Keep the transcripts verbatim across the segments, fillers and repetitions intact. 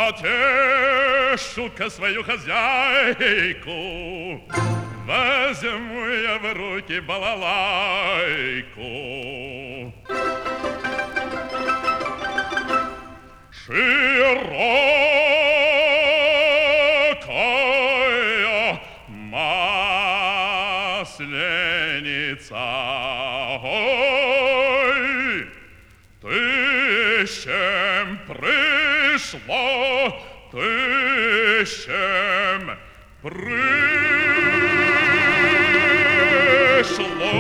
потешу-ка свою хозяйку, возьму я в руки балалайку. Широкая масленица, ой, ты с чем пришла, ты с чем пришла?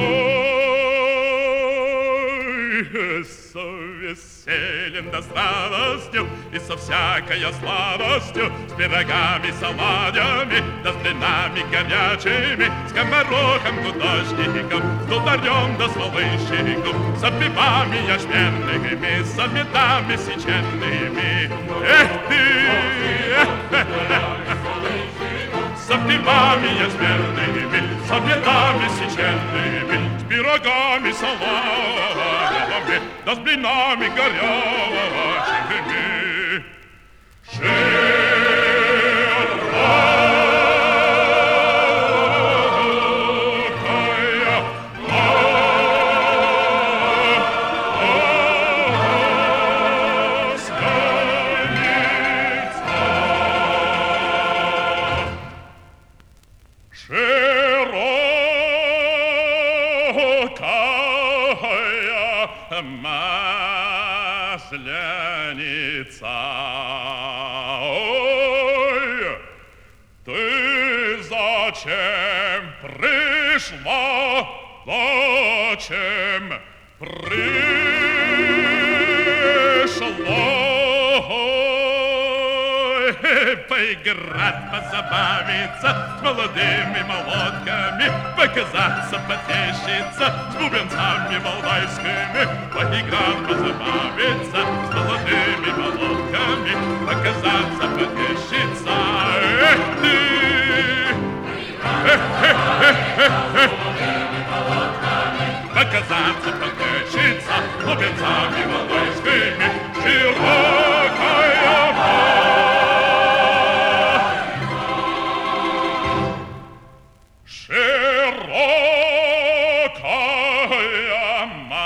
С весельем да с радостью и со всякой сладостью, с пирогами, саладями, да с блинами горячими, с скоморохом, гудошником, с дударем да с малышником, с отбивами ячменными, с обедами сеченными. Эх ты! С обдивами ячменными, с обедами сеченными, с пирогами, салатами, да с блинами горячими. Широкая масленица, ой, ты зачем пришла, зачем пришла? Поиграть, позабавиться с молодыми молодками, показаться, потешиться с бубенцами молдавскими. Поиграть, позабавиться с молодыми молодками, показаться, потешиться. Эх ты! Эх, эх, эх, эх, эх. Показаться, потешиться с бубенцами молдавскими. Широкая Широкая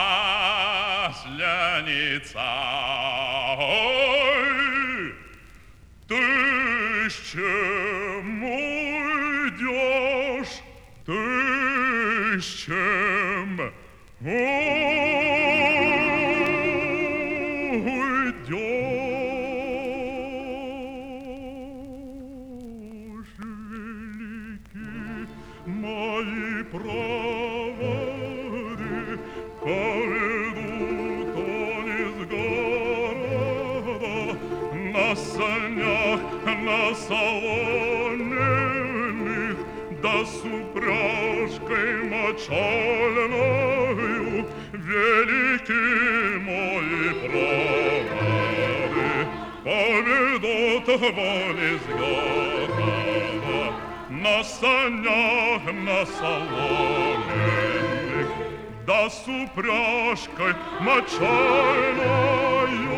масляница, ой, ты с чем уйдешь, ты с чем уйдешь, великий мои проводы поведут они с города на санях, на соломенных, да с упряжкой мочальною. Великие мои проводы поведут они с города на санях, на соломенных, да с упряжкой мочальною.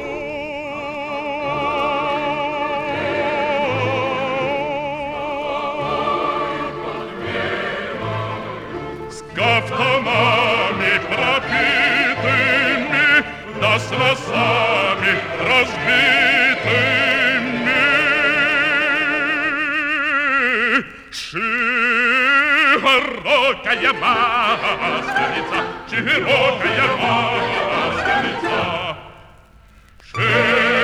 С кафтанами пропитыми, да с носами разбитыми. Широкая масленица, широкая масленица, широкая